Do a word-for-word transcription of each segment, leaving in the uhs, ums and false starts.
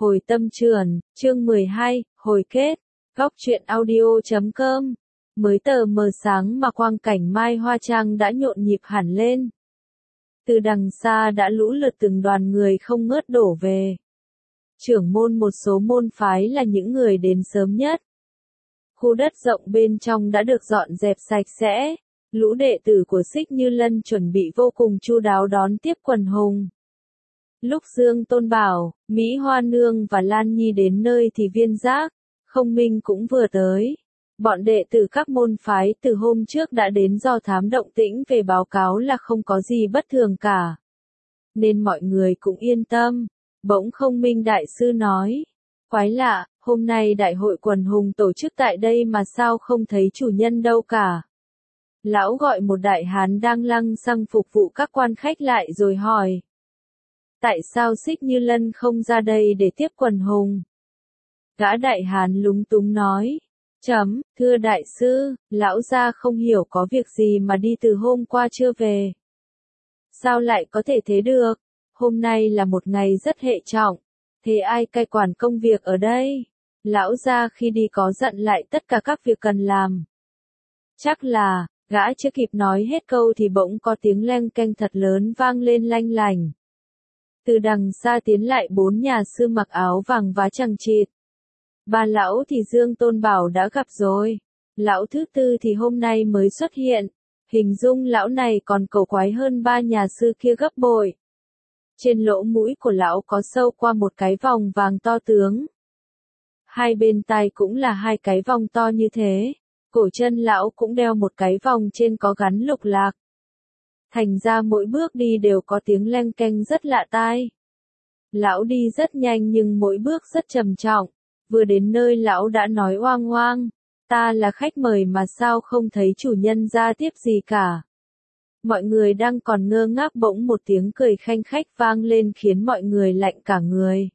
Hồi tâm trườn, chương mười hai, hồi kết, góc truyện audio chấm com. Mới tờ mờ sáng mà quang cảnh Mai Hoa Trang đã nhộn nhịp hẳn lên. Từ đằng xa đã lũ lượt từng đoàn người không ngớt đổ về. Trưởng môn một số môn phái là những người đến sớm nhất. Khu đất rộng bên trong đã được dọn dẹp sạch sẽ. Lũ đệ tử của Xích Như Lân chuẩn bị vô cùng chu đáo đón tiếp quần hùng. Lúc Dương Tôn Bảo, Mỹ Hoa Nương và Lan Nhi đến nơi thì Viên Giác, Không Minh cũng vừa tới. Bọn đệ tử các môn phái từ hôm trước đã đến do thám động tĩnh về báo cáo là không có gì bất thường cả. Nên mọi người cũng yên tâm. Bỗng Không Minh đại sư nói, quái lạ, hôm nay đại hội quần hùng tổ chức tại đây mà sao không thấy chủ nhân đâu cả. Lão gọi một đại hán đang lăng xăng phục vụ các quan khách lại rồi hỏi. Tại sao Xích Như Lân không ra đây để tiếp quần hùng? Gã đại hán lúng túng nói. Chấm, thưa đại sư, lão gia không hiểu có việc gì mà đi từ hôm qua chưa về. Sao lại có thể thế được? Hôm nay là một ngày rất hệ trọng. Thế ai cai quản công việc ở đây? Lão gia khi đi có dặn lại tất cả các việc cần làm. Chắc là, gã chưa kịp nói hết câu thì bỗng có tiếng leng keng thật lớn vang lên lanh lành. Từ đằng xa tiến lại bốn nhà sư mặc áo vàng vá chằng chịt. Ba lão thì Dương Tôn Bảo đã gặp rồi. Lão thứ tư thì hôm nay mới xuất hiện. Hình dung lão này còn cầu quái hơn ba nhà sư kia gấp bội. Trên lỗ mũi của lão có sâu qua một cái vòng vàng to tướng. Hai bên tai cũng là hai cái vòng to như thế. Cổ chân lão cũng đeo một cái vòng trên có gắn lục lạc. Thành ra mỗi bước đi đều có tiếng leng keng rất lạ tai. Lão đi rất nhanh nhưng mỗi bước rất trầm trọng. Vừa đến nơi lão đã nói oang oang. Ta là khách mời mà sao không thấy chủ nhân ra tiếp gì cả. Mọi người đang còn ngơ ngác bỗng một tiếng cười khanh khách vang lên khiến mọi người lạnh cả người.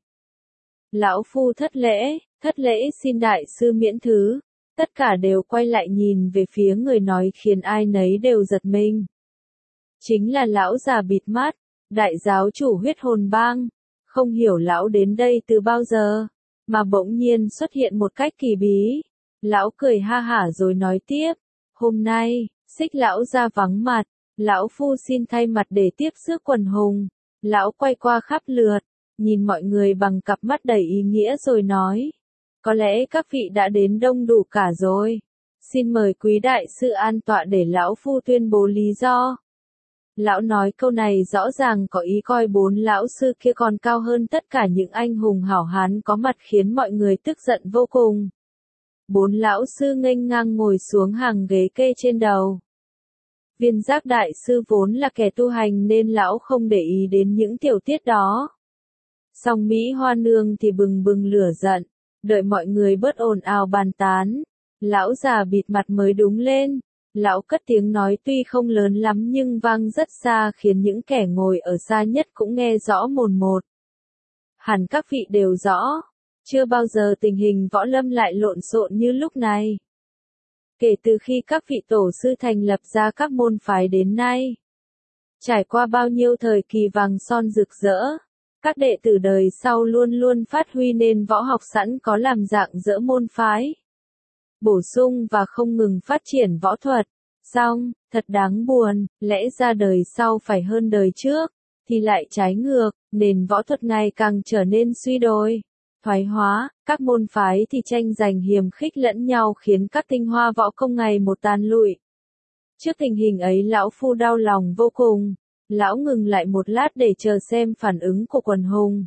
Lão phu thất lễ, thất lễ xin đại sư miễn thứ. Tất cả đều quay lại nhìn về phía người nói khiến ai nấy đều giật mình. Chính là lão già bịt mắt, đại giáo chủ Huyết Hồn Bang. Không hiểu lão đến đây từ bao giờ, mà bỗng nhiên xuất hiện một cách kỳ bí. Lão cười ha hả rồi nói tiếp, hôm nay, Xích lão ra vắng mặt, lão phu xin thay mặt để tiếp sức quần hùng. Lão quay qua khắp lượt, nhìn mọi người bằng cặp mắt đầy ý nghĩa rồi nói, có lẽ các vị đã đến đông đủ cả rồi. Xin mời quý đại sư an tọa để lão phu tuyên bố lý do. Lão nói câu này rõ ràng có ý coi bốn lão sư kia còn cao hơn tất cả những anh hùng hảo hán có mặt khiến mọi người tức giận vô cùng. Bốn lão sư nghênh ngang ngồi xuống hàng ghế kê trên đầu. Viên Giác đại sư vốn là kẻ tu hành nên lão không để ý đến những tiểu tiết đó. Song Mỹ Hoa Nương thì bừng bừng lửa giận, đợi mọi người bớt ồn ào bàn tán. Lão già bịt mặt mới đúng lên. Lão cất tiếng nói tuy không lớn lắm nhưng vang rất xa khiến những kẻ ngồi ở xa nhất cũng nghe rõ mồn một. Hẳn các vị đều rõ, chưa bao giờ tình hình võ lâm lại lộn xộn như lúc này. Kể từ khi các vị tổ sư thành lập ra các môn phái đến nay, trải qua bao nhiêu thời kỳ vàng son rực rỡ, các đệ tử đời sau luôn luôn phát huy nên võ học sẵn có làm dạng dỡ môn phái. Bổ sung và không ngừng phát triển võ thuật. Song, thật đáng buồn, lẽ ra đời sau phải hơn đời trước, thì lại trái ngược, nền võ thuật ngày càng trở nên suy đồi, thoái hóa, các môn phái thì tranh giành hiềm khích lẫn nhau khiến các tinh hoa võ công ngày một tàn lụi. Trước tình hình ấy lão phu đau lòng vô cùng, lão ngừng lại một lát để chờ xem phản ứng của quần hùng.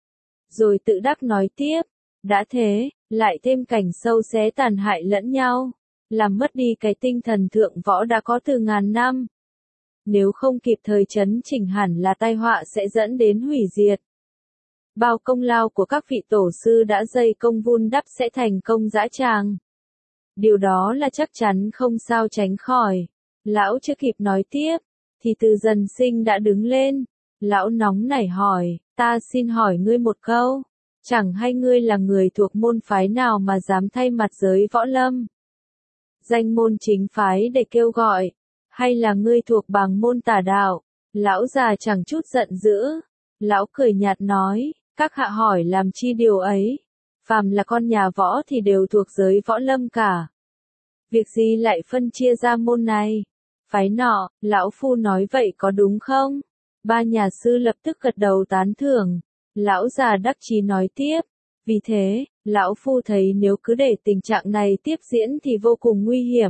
Rồi tự đắc nói tiếp, đã thế, lại thêm cảnh sâu xé tàn hại lẫn nhau, làm mất đi cái tinh thần thượng võ đã có từ ngàn năm. Nếu không kịp thời chấn chỉnh hẳn là tai họa sẽ dẫn đến hủy diệt. Bao công lao của các vị tổ sư đã dày công vun đắp sẽ thành công dã tràng. Điều đó là chắc chắn không sao tránh khỏi. Lão chưa kịp nói tiếp, thì Từ Dần Sinh đã đứng lên. Lão nóng nảy hỏi, ta xin hỏi ngươi một câu. Chẳng hay ngươi là người thuộc môn phái nào mà dám thay mặt giới võ lâm? Danh môn chính phái để kêu gọi, hay là ngươi thuộc bàng môn tà đạo? Lão già chẳng chút giận dữ. Lão cười nhạt nói, Các hạ hỏi làm chi điều ấy? Phàm là con nhà võ thì đều thuộc giới võ lâm cả. Việc gì lại phân chia ra môn này? Phái nọ, lão phu nói vậy có đúng không? Ba nhà sư lập tức gật đầu tán thưởng. Lão già đắc chí nói tiếp. Vì thế, lão phu thấy nếu cứ để tình trạng này tiếp diễn thì vô cùng nguy hiểm.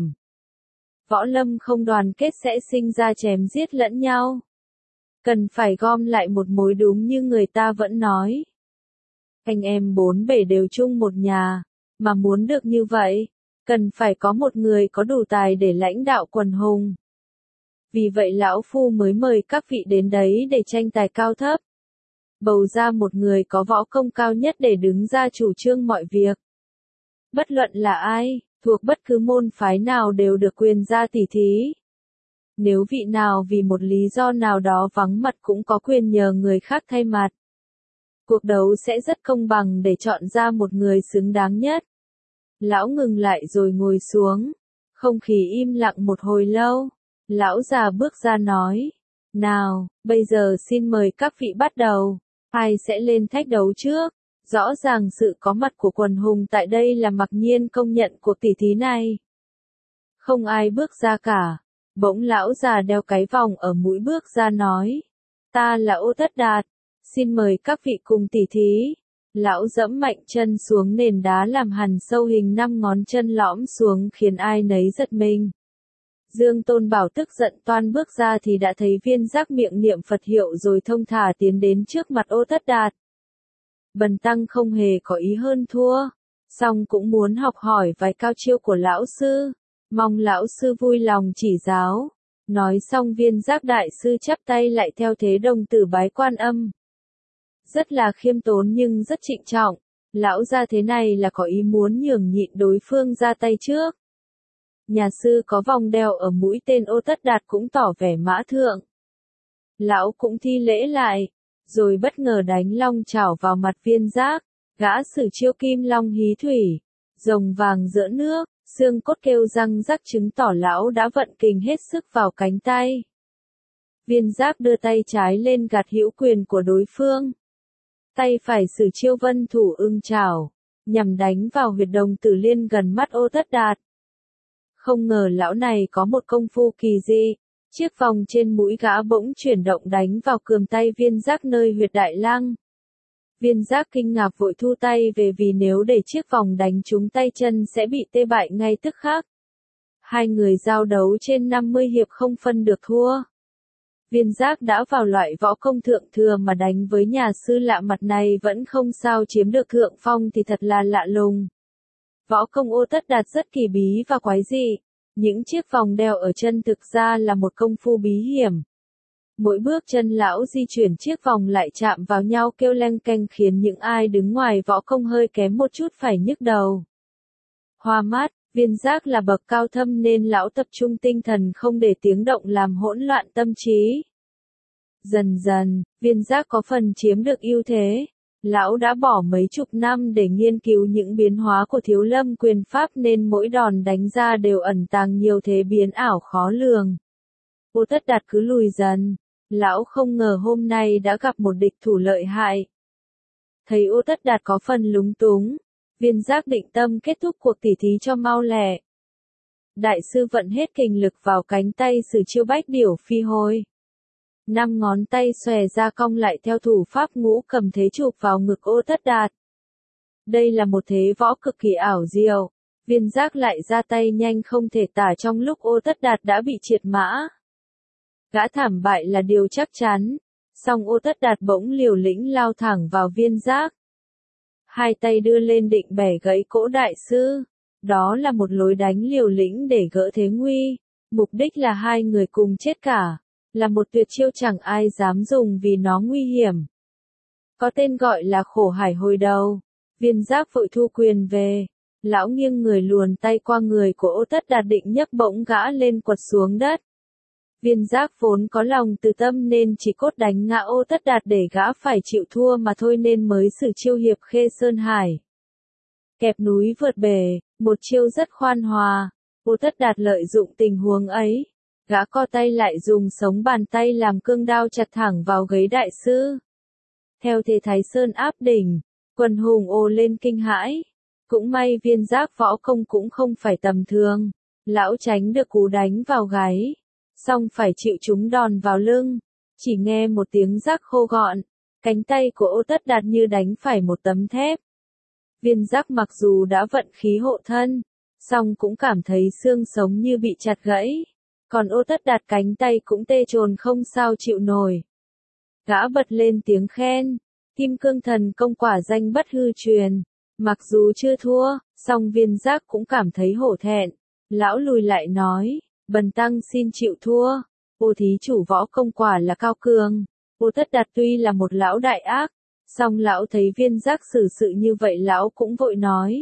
Võ lâm không đoàn kết sẽ sinh ra chém giết lẫn nhau. Cần phải gom lại một mối đúng như người ta vẫn nói. Anh em bốn bể đều chung một nhà, mà muốn được như vậy, cần phải có một người có đủ tài để lãnh đạo quần hùng. Vì vậy lão phu mới mời các vị đến đấy để tranh tài cao thấp. Bầu ra một người có võ công cao nhất để đứng ra chủ trương mọi việc. Bất luận là ai, thuộc bất cứ môn phái nào đều được quyền ra tỉ thí. Nếu vị nào vì một lý do nào đó vắng mặt cũng có quyền nhờ người khác thay mặt. Cuộc đấu sẽ rất công bằng để chọn ra một người xứng đáng nhất. Lão ngừng lại rồi ngồi xuống. Không khí im lặng một hồi lâu. Lão già bước ra nói. Nào, bây giờ xin mời các vị bắt đầu. Ai sẽ lên thách đấu trước? Rõ ràng sự có mặt của quần hùng tại đây là mặc nhiên công nhận cuộc tỉ thí này. Không ai bước ra cả. Bỗng lão già đeo cái vòng ở mũi bước ra nói. Ta là Ô Tất Đạt. Xin mời các vị cùng tỉ thí. Lão dẫm mạnh chân xuống nền đá làm hằn sâu hình năm ngón chân lõm xuống khiến ai nấy giật mình. Dương Tôn Bảo tức giận toan bước ra thì đã thấy Viên Giác miệng niệm Phật hiệu rồi thông thả tiến đến trước mặt Ô Tất Đạt. Bần tăng không hề có ý hơn thua, song cũng muốn học hỏi vài cao chiêu của lão sư, mong lão sư vui lòng chỉ giáo. Nói xong Viên Giác đại sư chắp tay lại theo thế đồng tử bái Quan Âm. Rất là khiêm tốn nhưng rất trịnh trọng, lão ra thế này là có ý muốn nhường nhịn đối phương ra tay trước. Nhà sư có vòng đeo ở mũi tên Ô Tất Đạt cũng tỏ vẻ mã thượng. Lão cũng thi lễ lại, rồi bất ngờ đánh long chảo vào mặt Viên Giác, gã sử chiêu kim long hí thủy, rồng vàng giữa nước, xương cốt kêu răng rắc chứng tỏ lão đã vận kình hết sức vào cánh tay. Viên Giác đưa tay trái lên gạt hữu quyền của đối phương. Tay phải sử chiêu vân thủ ưng chảo, nhằm đánh vào huyệt đồng tử liên gần mắt Ô Tất Đạt. Không ngờ lão này có một công phu kỳ dị, chiếc vòng trên mũi gã bỗng chuyển động đánh vào cườm tay Viên Giác nơi huyệt đại lăng. Viên Giác kinh ngạc vội thu tay về vì nếu để chiếc vòng đánh trúng tay chân sẽ bị tê bại ngay tức khắc. Hai người giao đấu trên năm mươi hiệp không phân được thua. Viên Giác đã vào loại võ công thượng thừa mà đánh với nhà sư lạ mặt này vẫn không sao chiếm được thượng phong thì thật là lạ lùng. Võ công Ô Tất Đạt rất kỳ bí và quái dị. Những chiếc vòng đeo ở chân thực ra là một công phu bí hiểm. Mỗi bước chân lão di chuyển chiếc vòng lại chạm vào nhau kêu leng keng khiến những ai đứng ngoài võ công hơi kém một chút phải nhức đầu. Hoa mắt, Viên Giác là bậc cao thâm nên lão tập trung tinh thần không để tiếng động làm hỗn loạn tâm trí. Dần dần, Viên Giác có phần chiếm được ưu thế. Lão đã bỏ mấy chục năm để nghiên cứu những biến hóa của Thiếu Lâm quyền pháp nên mỗi đòn đánh ra đều ẩn tàng nhiều thế biến ảo khó lường. Ô Tất Đạt cứ lùi dần. Lão không ngờ hôm nay đã gặp một địch thủ lợi hại. Thấy Ô Tất Đạt có phần lúng túng, Viên Giác định tâm kết thúc cuộc tỉ thí cho mau lẹ. Đại sư vận hết kình lực vào cánh tay sử chiêu bách điểu phi hôi. Năm ngón tay xòe ra cong lại theo thủ pháp ngũ cầm thế chụp vào ngực Ô Tất Đạt. Đây là một thế võ cực kỳ ảo diệu. Viên Giác lại ra tay nhanh không thể tả trong lúc Ô Tất Đạt đã bị triệt mã. Gã thảm bại là điều chắc chắn. Song Ô Tất Đạt bỗng liều lĩnh lao thẳng vào Viên Giác. Hai tay đưa lên định bẻ gãy cổ đại sư. Đó là một lối đánh liều lĩnh để gỡ thế nguy. Mục đích là hai người cùng chết cả. Là một tuyệt chiêu chẳng ai dám dùng vì nó nguy hiểm. Có tên gọi là khổ hải hồi đầu. Viên Giác vội thu quyền về. Lão nghiêng người luồn tay qua người của Ô Tất Đạt định nhấc bỗng gã lên quật xuống đất. Viên Giác vốn có lòng từ tâm nên chỉ cốt đánh ngã Ô Tất Đạt để gã phải chịu thua mà thôi nên mới sử chiêu hiệp khê sơn hải. Kẹp núi vượt bể, một chiêu rất khoan hòa. Ô Tất Đạt lợi dụng tình huống ấy. Gã co tay lại dùng sống bàn tay làm cương đao chặt thẳng vào gáy đại sư. theo thế Thái Sơn áp đỉnh, quần hùng ồ lên kinh hãi. Cũng may Viên Giác võ công cũng không phải tầm thường, lão tránh được cú đánh vào gáy, xong phải chịu chúng đòn vào lưng, chỉ nghe một tiếng rắc khô gọn, cánh tay của Ô Tất Đạt như đánh phải một tấm thép. Viên Giác mặc dù đã vận khí hộ thân, song cũng cảm thấy xương sống như bị chặt gãy, còn Ô Tất Đạt cánh tay cũng tê chồn không sao chịu nổi. Gã bật lên tiếng khen, Kim Cương Thần Công quả danh bất hư truyền, mặc dù chưa thua, song Viên Giác cũng cảm thấy hổ thẹn, lão lùi lại nói, bần tăng xin chịu thua, Ô thí chủ võ công quả là cao cường. Ô Tất Đạt tuy là một lão đại ác, song lão thấy Viên Giác xử sự như vậy lão cũng vội nói.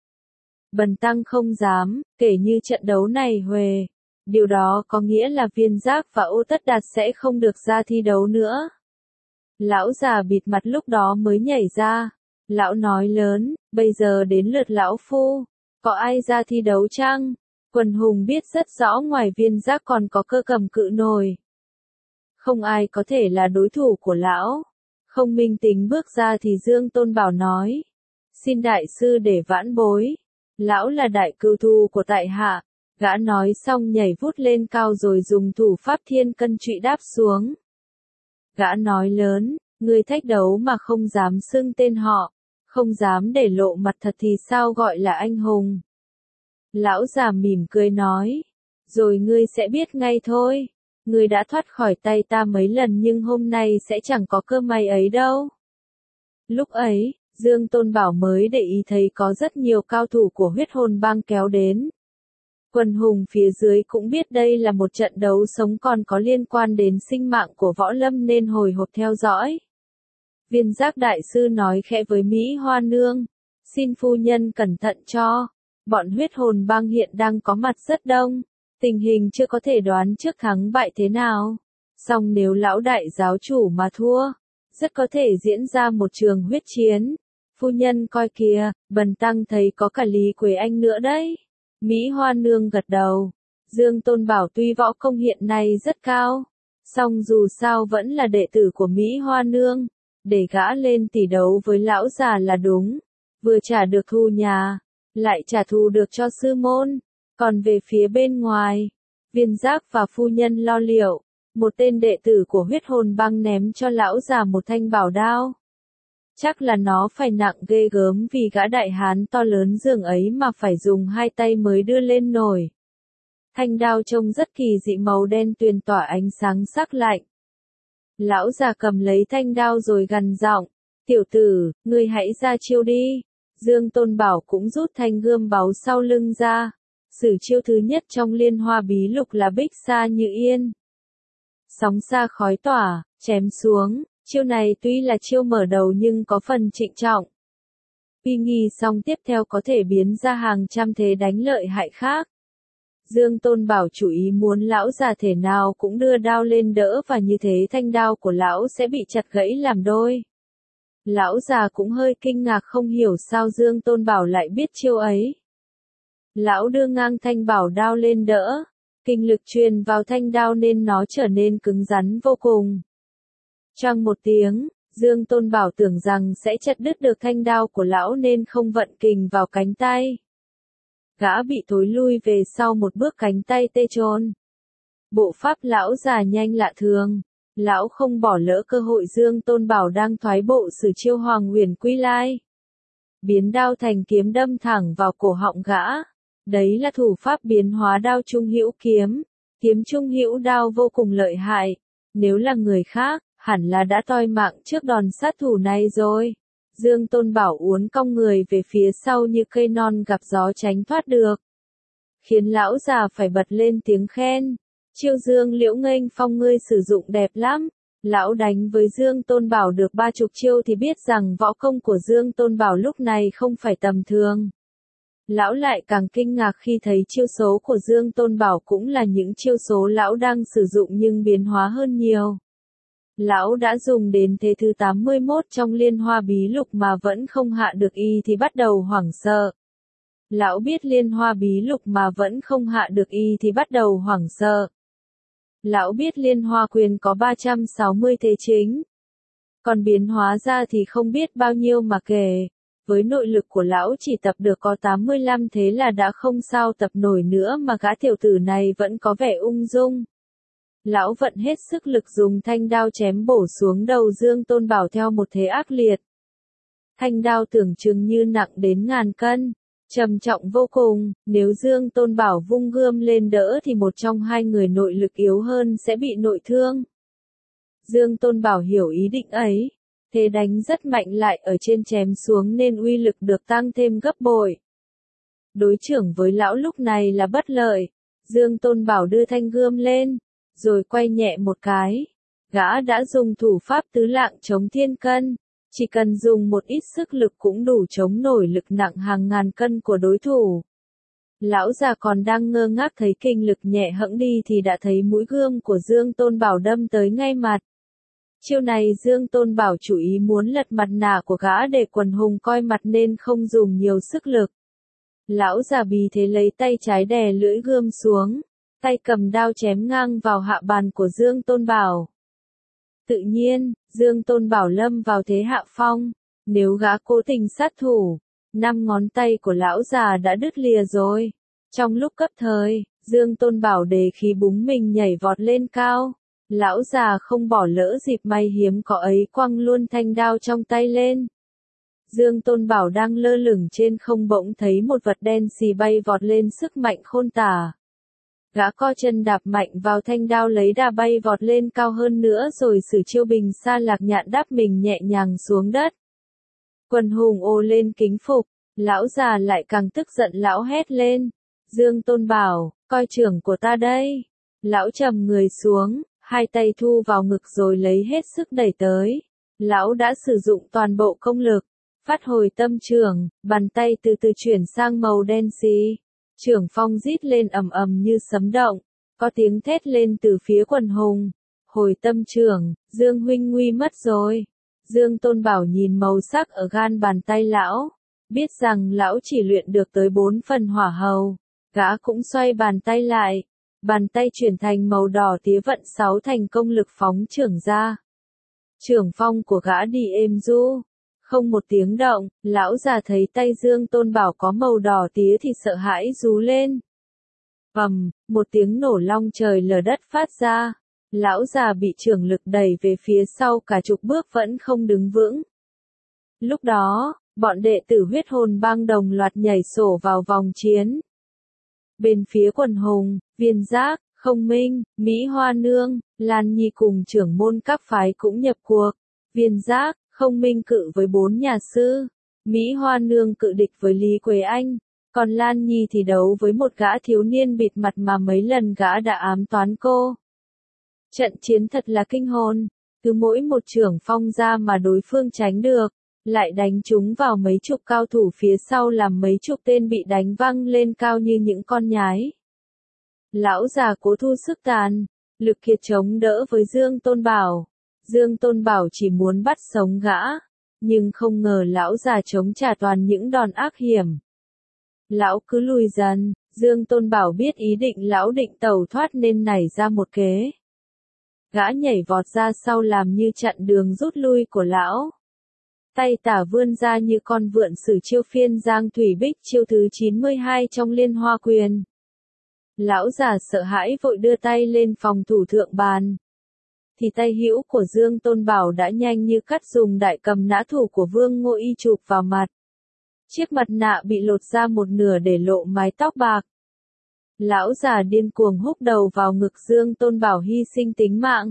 Bần tăng không dám, kể như trận đấu này huề. Điều đó có nghĩa là Viên Giác và Ô Tất Đạt sẽ không được ra thi đấu nữa. Lão già bịt mặt lúc đó mới nhảy ra. Lão nói lớn, bây giờ đến lượt lão phu. Có ai ra thi đấu chăng? Quần hùng biết rất rõ ngoài Viên Giác còn có Cơ Cầm Cự Nồi. Không ai có thể là đối thủ của lão. Không Minh Tính bước ra thì Dương Tôn Bảo nói. Xin đại sư để vãn bối. Lão là đại cưu thu của tại hạ. Gã nói xong nhảy vút lên cao rồi dùng thủ pháp thiên cân trụy đáp xuống. Gã nói lớn, người thách đấu mà không dám xưng tên họ, không dám để lộ mặt thật thì sao gọi là anh hùng. Lão già mỉm cười nói, rồi ngươi sẽ biết ngay thôi. Ngươi đã thoát khỏi tay ta mấy lần nhưng hôm nay sẽ chẳng có cơ may ấy đâu. Lúc ấy, Dương Tôn Bảo mới để ý thấy có rất nhiều cao thủ của Huyết Hồn Bang kéo đến. Quần hùng phía dưới cũng biết đây là một trận đấu sống còn có liên quan đến sinh mạng của Võ Lâm nên hồi hộp theo dõi. Viên Giác đại sư nói khẽ với Mỹ Hoa Nương, xin phu nhân cẩn thận cho, bọn Huyết Hồn Bang hiện đang có mặt rất đông, tình hình chưa có thể đoán trước thắng bại thế nào. Song nếu lão đại giáo chủ mà thua, rất có thể diễn ra một trường huyết chiến. Phu nhân coi kìa, bần tăng thấy có cả Lý Quế Anh nữa đấy. Mỹ Hoa Nương gật đầu. Dương Tôn Bảo tuy võ công hiện nay rất cao, song dù sao vẫn là đệ tử của Mỹ Hoa Nương. Để gã lên tỷ đấu với lão già là đúng. Vừa trả được thù nhà, lại trả thù được cho sư môn. Còn về phía bên ngoài, Viên Giác và phu nhân lo liệu. Một tên đệ tử của Huyết Hồn Bang ném cho lão già một thanh bảo đao. Chắc là nó phải nặng ghê gớm vì gã đại hán to lớn giường ấy mà phải dùng hai tay mới đưa lên nổi. Thanh đao trông rất kỳ dị, màu đen tuyền tỏa ánh sáng sắc lạnh. Lão già cầm lấy thanh đao rồi gằn giọng, tiểu tử, ngươi hãy ra chiêu đi. Dương Tôn Bảo cũng rút thanh gươm báu sau lưng ra. Sử chiêu thứ nhất trong Liên Hoa Bí Lục là Bích Sa Như Yên. Sóng xa khói tỏa, chém xuống. Chiêu này tuy là chiêu mở đầu nhưng có phần trịnh trọng. Uy nghi song tiếp theo có thể biến ra hàng trăm thế đánh lợi hại khác. Dương Tôn Bảo chủ ý muốn lão già thể nào cũng đưa đao lên đỡ và như thế thanh đao của lão sẽ bị chặt gãy làm đôi. Lão già cũng hơi kinh ngạc không hiểu sao Dương Tôn Bảo lại biết chiêu ấy. Lão đưa ngang thanh bảo đao lên đỡ. Kinh lực truyền vào thanh đao nên nó trở nên cứng rắn vô cùng. Choang một tiếng, Dương Tôn Bảo tưởng rằng sẽ chặt đứt được thanh đao của lão nên không vận kình vào cánh tay. Gã bị thối lui về sau một bước, cánh tay tê chồn. Bộ pháp lão già nhanh lạ thường. Lão không bỏ lỡ cơ hội Dương Tôn Bảo đang thoái bộ sử chiêu Hoàng Huyền Quy Lai. Biến đao thành kiếm đâm thẳng vào cổ họng gã. Đấy là thủ pháp biến hóa đao trung hữu kiếm. Kiếm trung hữu đao vô cùng lợi hại. Nếu là người khác, hẳn là đã toi mạng trước đòn sát thủ này rồi. Dương Tôn Bảo uốn cong người về phía sau như cây non gặp gió tránh thoát được. Khiến lão già phải bật lên tiếng khen. Chiêu Dương Liễu Nghênh Phong ngươi sử dụng đẹp lắm. Lão đánh với Dương Tôn Bảo được ba chục chiêu thì biết rằng võ công của Dương Tôn Bảo lúc này không phải tầm thường. Lão lại càng kinh ngạc khi thấy chiêu số của Dương Tôn Bảo cũng là những chiêu số lão đang sử dụng nhưng biến hóa hơn nhiều. Lão đã dùng đến thế thứ tám mươi mốt trong Liên Hoa Bí Lục mà vẫn không hạ được y thì bắt đầu hoảng sợ. Lão biết Liên Hoa Bí Lục mà vẫn không hạ được y thì bắt đầu hoảng sợ. Lão biết Liên Hoa Quyền có ba trăm sáu mươi thế chính. Còn biến hóa ra thì không biết bao nhiêu mà kể. Với nội lực của lão chỉ tập được có tám mươi lăm thế là đã không sao tập nổi nữa mà gã tiểu tử này vẫn có vẻ ung dung. Lão vận hết sức lực dùng thanh đao chém bổ xuống đầu Dương Tôn Bảo theo một thế ác liệt. Thanh đao tưởng chừng như nặng đến ngàn cân, trầm trọng vô cùng, nếu Dương Tôn Bảo vung gươm lên đỡ thì một trong hai người nội lực yếu hơn sẽ bị nội thương. Dương Tôn Bảo hiểu ý định ấy, thế đánh rất mạnh lại ở trên chém xuống nên uy lực được tăng thêm gấp bội. Đối chưởng với lão lúc này là bất lợi, Dương Tôn Bảo đưa thanh gươm lên, rồi quay nhẹ một cái. Gã đã dùng thủ pháp tứ lạng chống thiên cân, chỉ cần dùng một ít sức lực cũng đủ chống nổi lực nặng hàng ngàn cân của đối thủ. Lão già còn đang ngơ ngác thấy kinh lực nhẹ hẫng đi thì đã thấy mũi gươm của Dương Tôn Bảo đâm tới ngay mặt. Chiêu này Dương Tôn Bảo chủ ý muốn lật mặt nạ của gã để quần hùng coi mặt nên không dùng nhiều sức lực. Lão già bì thế lấy tay trái đè lưỡi gươm xuống, tay cầm đao chém ngang vào hạ bàn của Dương Tôn Bảo. Tự nhiên, Dương Tôn Bảo lâm vào thế hạ phong, nếu gã cố tình sát thủ, năm ngón tay của lão già đã đứt lìa rồi. Trong lúc cấp thời, Dương Tôn Bảo đề khí búng mình nhảy vọt lên cao. Lão già không bỏ lỡ dịp may hiếm có ấy quăng luôn thanh đao trong tay lên. Dương Tôn Bảo đang lơ lửng trên không bỗng thấy một vật đen xì bay vọt lên sức mạnh khôn tả. Gã co chân đạp mạnh vào thanh đao lấy đà bay vọt lên cao hơn nữa rồi sử chiêu bình sa lạc nhạn đáp mình nhẹ nhàng xuống đất. Quần hùng ồ lên kính phục, lão già lại càng tức giận lão hét lên. Dương Tôn Bảo, coi chưởng của ta đây. Lão trầm người xuống, hai tay thu vào ngực rồi lấy hết sức đẩy tới. Lão đã sử dụng toàn bộ công lực, phát hồi tâm chưởng, bàn tay từ từ chuyển sang màu đen xì. Chưởng phong rít lên ầm ầm như sấm động, có tiếng thét lên từ phía quần hùng. Hồi tâm chưởng, Dương huynh nguy mất rồi. Dương Tôn Bảo nhìn màu sắc ở gan bàn tay lão, biết rằng lão chỉ luyện được tới bốn phần hỏa hầu. Gã cũng xoay bàn tay lại, bàn tay chuyển thành màu đỏ tía vận sáu thành công lực phóng chưởng ra. Chưởng phong của gã đi êm du. Không một tiếng động, lão già thấy tay Dương Tôn Bảo có màu đỏ tía thì sợ hãi rú lên. Bầm, một tiếng nổ long trời lở đất phát ra. Lão già bị chưởng lực đẩy về phía sau cả chục bước vẫn không đứng vững. Lúc đó, bọn đệ tử huyết hồn bang đồng loạt nhảy sổ vào vòng chiến. Bên phía quần hùng, Viên Giác, Không Minh, Mỹ Hoa Nương, Lan Nhi cùng trưởng môn các phái cũng nhập cuộc. Viên Giác, Không Minh cự với bốn nhà sư, Mỹ Hoa Nương cự địch với Lý Quế Anh, còn Lan Nhi thì đấu với một gã thiếu niên bịt mặt mà mấy lần gã đã ám toán cô. Trận chiến thật là kinh hồn, cứ mỗi một chưởng phong ra mà đối phương tránh được, lại đánh trúng vào mấy chục cao thủ phía sau làm mấy chục tên bị đánh văng lên cao như những con nhái. Lão già cố thu sức tàn, lực kiệt chống đỡ với Dương Tôn Bảo. Dương Tôn Bảo chỉ muốn bắt sống gã, nhưng không ngờ lão già chống trả toàn những đòn ác hiểm. Lão cứ lùi dần, Dương Tôn Bảo biết ý định lão định tẩu thoát nên nảy ra một kế. Gã nhảy vọt ra sau làm như chặn đường rút lui của lão. Tay tả vươn ra như con vượn sử chiêu phiên giang thủy bích chiêu thứ chín mươi hai trong Liên Hoa Quyền. Lão già sợ hãi vội đưa tay lên phòng thủ thượng bàn. Thì tay hữu của Dương Tôn Bảo đã nhanh như cắt dùng đại cầm nã thủ của Vương Ngô Y chụp vào mặt. Chiếc mặt nạ bị lột ra một nửa để lộ mái tóc bạc. Lão già điên cuồng húc đầu vào ngực Dương Tôn Bảo hy sinh tính mạng.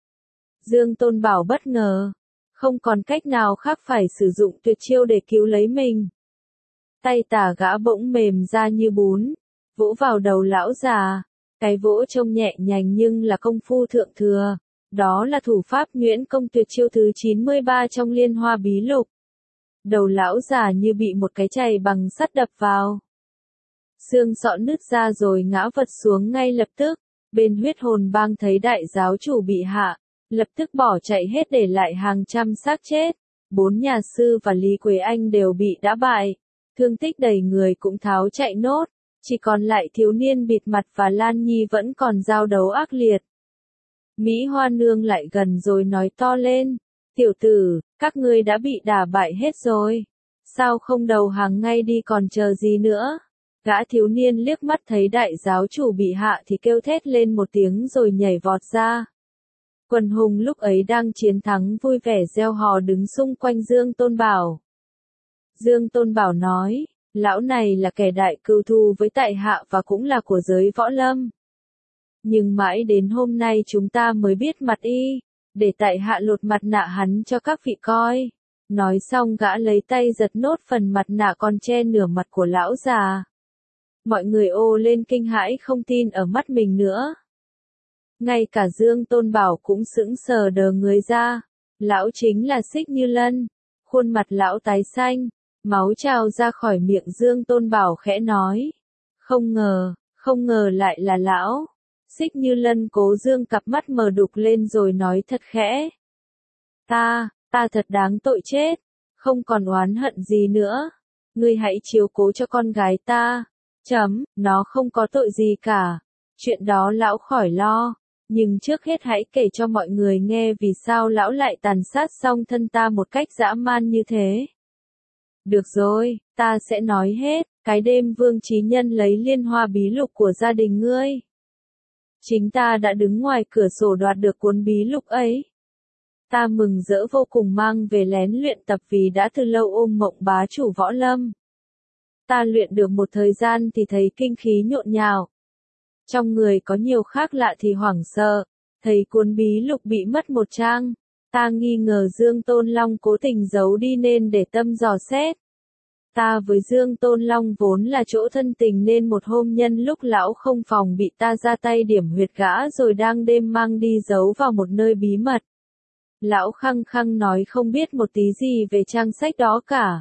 Dương Tôn Bảo bất ngờ, không còn cách nào khác phải sử dụng tuyệt chiêu để cứu lấy mình. Tay tả gã bỗng mềm ra như bún, vỗ vào đầu lão già. Cái vỗ trông nhẹ nhàng nhưng là công phu thượng thừa. Đó là thủ pháp nhuyễn công tuyệt chiêu thứ chín mươi ba trong Liên Hoa Bí Lục. Đầu lão già như bị một cái chày bằng sắt đập vào. Xương sọ nứt ra rồi ngã vật xuống ngay lập tức. Bên huyết hồn bang thấy đại giáo chủ bị hạ, lập tức bỏ chạy hết để lại hàng trăm xác chết. Bốn nhà sư và Lý Quế Anh đều bị đá bại. Thương tích đầy người cũng tháo chạy nốt. Chỉ còn lại thiếu niên bịt mặt và Lan Nhi vẫn còn giao đấu ác liệt. Mỹ Hoa Nương lại gần rồi nói to lên. Tiểu tử, các ngươi đã bị đả bại hết rồi. Sao không đầu hàng ngay đi còn chờ gì nữa? Gã thiếu niên liếc mắt thấy đại giáo chủ bị hạ thì kêu thét lên một tiếng rồi nhảy vọt ra. Quần hùng lúc ấy đang chiến thắng vui vẻ reo hò đứng xung quanh Dương Tôn Bảo. Dương Tôn Bảo nói, lão này là kẻ đại cừu thù với tại hạ và cũng là của giới võ lâm. Nhưng mãi đến hôm nay chúng ta mới biết mặt y, để tại hạ lột mặt nạ hắn cho các vị coi. Nói xong gã lấy tay giật nốt phần mặt nạ còn che nửa mặt của lão già. Mọi người ồ lên kinh hãi không tin ở mắt mình nữa. Ngay cả Dương Tôn Bảo cũng sững sờ đờ người ra. Lão chính là Xích Như Lân. Khuôn mặt lão tái xanh, máu trào ra khỏi miệng Dương Tôn Bảo khẽ nói. Không ngờ, không ngờ lại là lão. Xích Như Lân cố dương cặp mắt mờ đục lên rồi nói thật khẽ. Ta, ta thật đáng tội chết, không còn oán hận gì nữa. Ngươi hãy chiếu cố cho con gái ta. Chấm, nó không có tội gì cả. Chuyện đó lão khỏi lo. Nhưng trước hết hãy kể cho mọi người nghe vì sao lão lại tàn sát song thân ta một cách dã man như thế. Được rồi, ta sẽ nói hết. Cái đêm Vương Chí Nhân lấy liên hoa bí lục của gia đình ngươi. Chính ta đã đứng ngoài cửa sổ đoạt được cuốn bí lục ấy. Ta mừng rỡ vô cùng mang về lén luyện tập vì đã từ lâu ôm mộng bá chủ võ lâm. Ta luyện được một thời gian thì thấy kinh khí nhộn nhào. Trong người có nhiều khác lạ thì hoảng sợ, thấy cuốn bí lục bị mất một trang. Ta nghi ngờ Dương Tôn Long cố tình giấu đi nên để tâm dò xét. Ta với Dương Tôn Long vốn là chỗ thân tình nên một hôm nhân lúc lão không phòng bị ta ra tay điểm huyệt gã rồi đang đêm mang đi giấu vào một nơi bí mật. Lão khăng khăng nói không biết một tí gì về trang sách đó cả.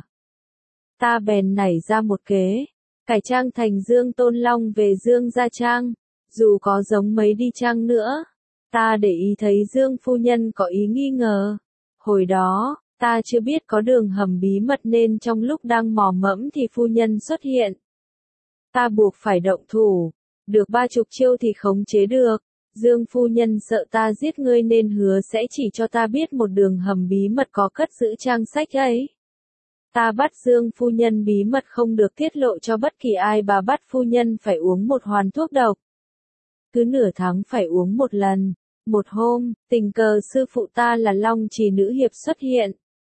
Ta bèn nảy ra một kế, cải trang thành Dương Tôn Long về Dương Gia Trang, dù có giống mấy đi chăng nữa. Ta để ý thấy Dương phu nhân có ý nghi ngờ. Hồi đó, ta chưa biết có đường hầm bí mật nên trong lúc đang mò mẫm thì phu nhân xuất hiện. Ta buộc phải động thủ, được ba chục chiêu thì khống chế được. Dương phu nhân sợ ta giết ngươi nên hứa sẽ chỉ cho ta biết một đường hầm bí mật có cất giữ trang sách ấy. Ta bắt Dương phu nhân bí mật không được tiết lộ cho bất kỳ ai, bà bắt phu nhân phải uống một hoàn thuốc độc. Cứ nửa tháng phải uống một lần. Một hôm, tình cờ sư phụ ta là Long Trì nữ hiệp xuất hiện.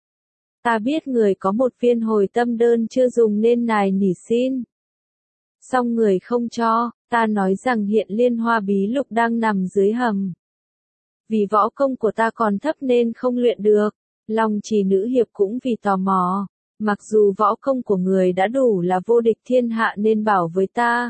Ta biết người có một viên hồi tâm đơn chưa dùng nên nài nỉ xin. Xong người không cho, ta nói rằng hiện liên hoa bí lục đang nằm dưới hầm. Vì võ công của ta còn thấp nên không luyện được. Long Trì nữ hiệp cũng vì tò mò. Mặc dù võ công của người đã đủ là vô địch thiên hạ nên bảo với ta.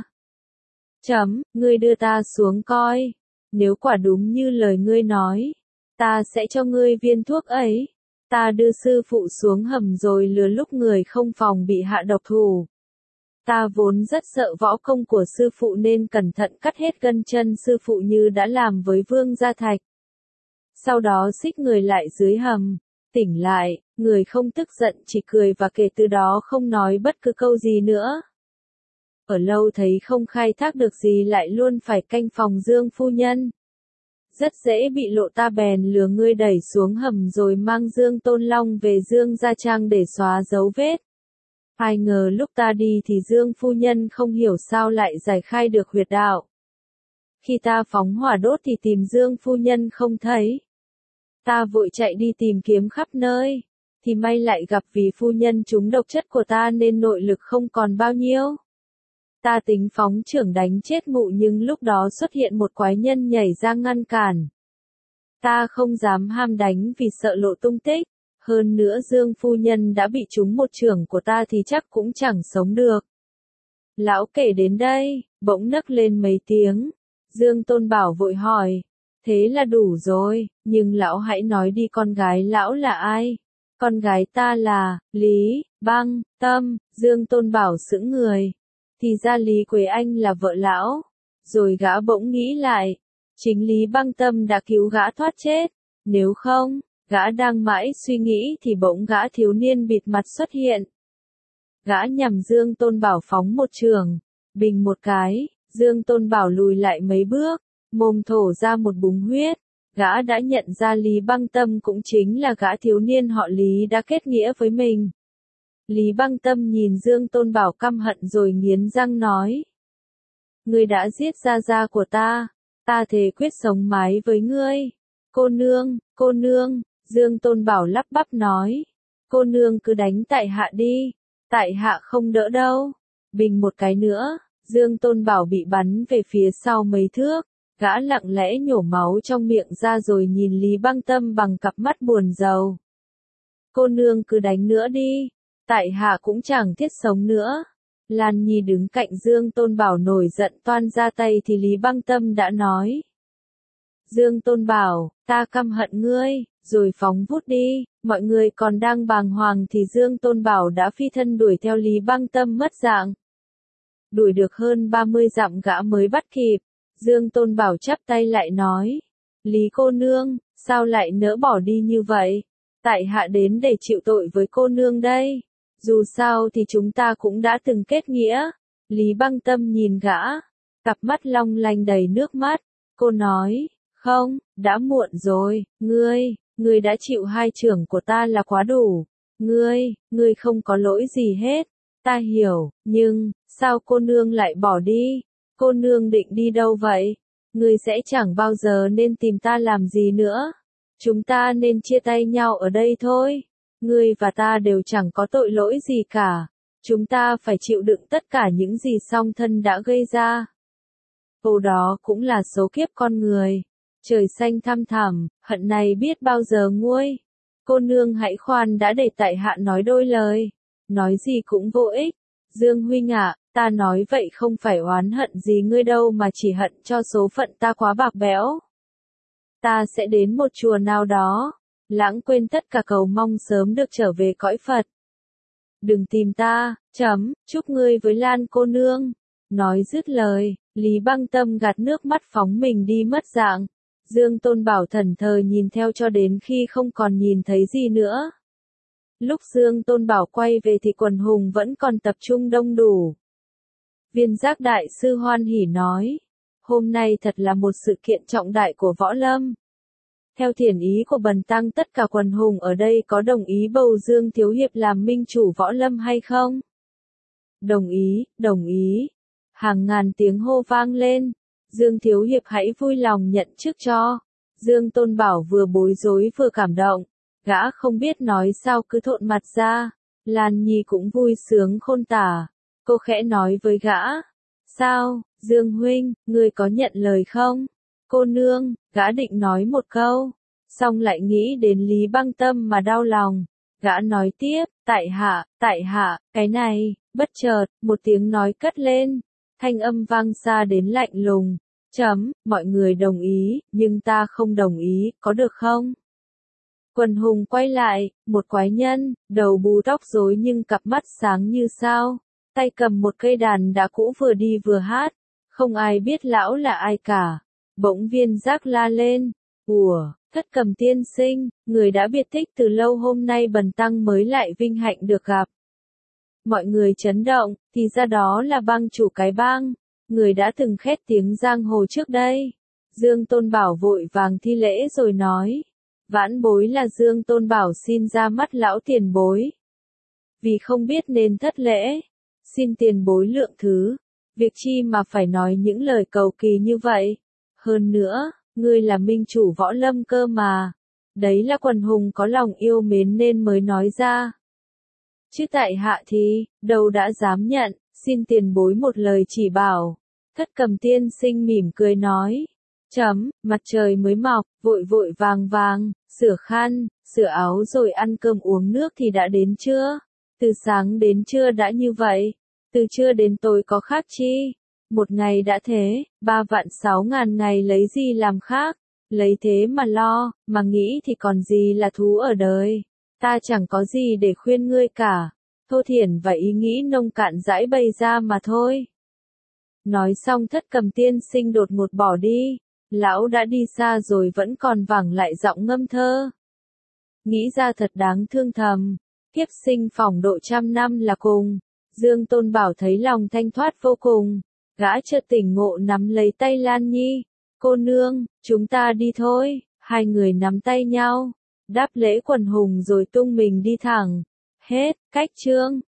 Chấm, ngươi đưa ta xuống coi. Nếu quả đúng như lời ngươi nói, ta sẽ cho ngươi viên thuốc ấy. Ta đưa sư phụ xuống hầm rồi lừa lúc người không phòng bị hạ độc thủ. Ta vốn rất sợ võ công của sư phụ nên cẩn thận cắt hết gân chân sư phụ như đã làm với Vương Gia Thạch. Sau đó xích người lại dưới hầm. Tỉnh lại, người không tức giận chỉ cười và kể từ đó không nói bất cứ câu gì nữa. Ở lâu thấy không khai thác được gì lại luôn phải canh phòng Dương phu nhân. Rất dễ bị lộ, ta bèn lừa ngươi đẩy xuống hầm rồi mang Dương Tôn Long về Dương Gia Trang để xóa dấu vết. Ai ngờ lúc ta đi thì Dương phu nhân không hiểu sao lại giải khai được huyệt đạo. Khi ta phóng hỏa đốt thì tìm Dương phu nhân không thấy. Ta vội chạy đi tìm kiếm khắp nơi, thì may lại gặp vì phu nhân trúng độc chất của ta nên nội lực không còn bao nhiêu. Ta tính phóng chưởng đánh chết mụ nhưng lúc đó xuất hiện một quái nhân nhảy ra ngăn cản. Ta không dám ham đánh vì sợ lộ tung tích, hơn nữa Dương phu nhân đã bị trúng một chưởng của ta thì chắc cũng chẳng sống được. Lão kể đến đây, bỗng nấc lên mấy tiếng. Dương Tôn Bảo vội hỏi, thế là đủ rồi, nhưng lão hãy nói đi con gái lão là ai? Con gái ta là, Lý, Băng, Tâm. Dương Tôn Bảo sững người. Thì ra Lý Quế Anh là vợ lão. Rồi gã bỗng nghĩ lại, chính Lý Băng Tâm đã cứu gã thoát chết. Nếu không, gã đang mãi suy nghĩ thì bỗng gã thiếu niên bịt mặt xuất hiện. Gã nhằm Dương Tôn Bảo phóng một chưởng, bình một cái, Dương Tôn Bảo lùi lại mấy bước, mồm thổ ra một búng huyết. Gã đã nhận ra Lý Băng Tâm cũng chính là gã thiếu niên họ Lý đã kết nghĩa với mình. Lý Băng Tâm nhìn Dương Tôn Bảo căm hận rồi nghiến răng nói. Ngươi đã giết gia gia của ta, ta thề quyết sống mái với ngươi. Cô nương, cô nương, Dương Tôn Bảo lắp bắp nói. Cô nương cứ đánh tại hạ đi, tại hạ không đỡ đâu. Bình một cái nữa, Dương Tôn Bảo bị bắn về phía sau mấy thước. Gã lặng lẽ nhổ máu trong miệng ra rồi nhìn Lý Băng Tâm bằng cặp mắt buồn rầu. Cô nương cứ đánh nữa đi, tại hạ cũng chẳng thiết sống nữa. Lan Nhi đứng cạnh Dương Tôn Bảo nổi giận toan ra tay thì Lý Băng Tâm đã nói. Dương Tôn Bảo, ta căm hận ngươi, rồi phóng vút đi. Mọi người còn đang bàng hoàng thì Dương Tôn Bảo đã phi thân đuổi theo Lý Băng Tâm mất dạng. Đuổi được hơn ba mươi dặm gã mới bắt kịp. Dương Tôn Bảo chắp tay lại nói. Lý cô nương, sao lại nỡ bỏ đi như vậy? Tại hạ đến để chịu tội với cô nương đây. Dù sao thì chúng ta cũng đã từng kết nghĩa. Lý Băng Tâm nhìn gã, cặp mắt long lanh đầy nước mắt. Cô nói, không, đã muộn rồi, ngươi, ngươi đã chịu hai chưởng của ta là quá đủ. Ngươi, ngươi không có lỗi gì hết. Ta hiểu, nhưng, sao cô nương lại bỏ đi? Cô nương định đi đâu vậy? Ngươi sẽ chẳng bao giờ nên tìm ta làm gì nữa. Chúng ta nên chia tay nhau ở đây thôi. Ngươi và ta đều chẳng có tội lỗi gì cả. Chúng ta phải chịu đựng tất cả những gì song thân đã gây ra. Câu đó cũng là số kiếp con người. Trời xanh thăm thẳm, hận này biết bao giờ nguôi. Cô nương hãy khoan đã để tại hạ nói đôi lời. Nói gì cũng vô ích. Dương huynh ạ, ta nói vậy không phải oán hận gì ngươi đâu mà chỉ hận cho số phận ta quá bạc bẽo. Ta sẽ đến một chùa nào đó, lãng quên tất cả cầu mong sớm được trở về cõi Phật. Đừng tìm ta, chấm, chúc ngươi với Lan cô nương. Nói dứt lời, Lý Băng Tâm gạt nước mắt phóng mình đi mất dạng. Dương Tôn Bảo thần thờ nhìn theo cho đến khi không còn nhìn thấy gì nữa. Lúc Dương Tôn Bảo quay về thì quần hùng vẫn còn tập trung đông đủ. Viên Giác Đại Sư hoan hỉ nói, hôm nay thật là một sự kiện trọng đại của Võ Lâm. Theo thiền ý của Bần Tăng tất cả quần hùng ở đây có đồng ý bầu Dương Thiếu Hiệp làm minh chủ Võ Lâm hay không? Đồng ý, đồng ý. Hàng ngàn tiếng hô vang lên. Dương Thiếu Hiệp hãy vui lòng nhận chức cho. Dương Tôn Bảo vừa bối rối vừa cảm động. Gã không biết nói sao cứ thộn mặt ra. Lan Nhi cũng vui sướng khôn tả. Cô khẽ nói với gã. Sao, Dương huynh, ngươi có nhận lời không? Cô nương, gã định nói một câu. Xong lại nghĩ đến Lý Băng Tâm mà đau lòng. Gã nói tiếp, tại hạ, tại hạ, cái này, bất chợt, một tiếng nói cất lên. Thanh âm vang xa đến lạnh lùng. Chấm, mọi người đồng ý, nhưng ta không đồng ý, có được không? Quần hùng quay lại, một quái nhân, đầu bù tóc rối nhưng cặp mắt sáng như sao, tay cầm một cây đàn đã cũ vừa đi vừa hát, không ai biết lão là ai cả. Bỗng Viên Giác la lên, ủa, Thất Cầm tiên sinh, người đã biệt tích từ lâu hôm nay Bần Tăng mới lại vinh hạnh được gặp. Mọi người chấn động, thì ra đó là bang chủ cái bang, người đã từng khét tiếng giang hồ trước đây. Dương Tôn Bảo vội vàng thi lễ rồi nói. Vãn bối là Dương Tôn Bảo xin ra mắt lão tiền bối. Vì không biết nên thất lễ, xin tiền bối lượng thứ, việc chi mà phải nói những lời cầu kỳ như vậy. Hơn nữa, ngươi là minh chủ Võ Lâm cơ mà. Đấy là quần hùng có lòng yêu mến nên mới nói ra. Chứ tại hạ thì, đâu đã dám nhận, xin tiền bối một lời chỉ bảo. Thất Cầm tiên sinh mỉm cười nói. Chấm, mặt trời mới mọc, vội vội vàng vàng, sửa khăn, sửa áo rồi ăn cơm uống nước thì đã đến trưa. Từ sáng đến trưa đã như vậy, từ trưa đến tối có khác chi. Một ngày đã thế, ba vạn sáu ngàn ngày lấy gì làm khác, lấy thế mà lo, mà nghĩ thì còn gì là thú ở đời. Ta chẳng có gì để khuyên ngươi cả, thô thiển và ý nghĩ nông cạn dãi bày ra mà thôi. Nói xong Thất Cầm tiên sinh đột ngột bỏ đi, lão đã đi xa rồi vẫn còn vẳng lại giọng ngâm thơ. Nghĩ ra thật đáng thương thầm, kiếp sinh phỏng độ trăm năm là cùng. Dương Tôn Bảo thấy lòng thanh thoát vô cùng, gã chợt tỉnh ngộ nắm lấy tay Lan Nhi. Cô nương, chúng ta đi thôi. Hai người nắm tay nhau, đáp lễ quần hùng rồi tung mình đi thẳng. Hết, cách chương.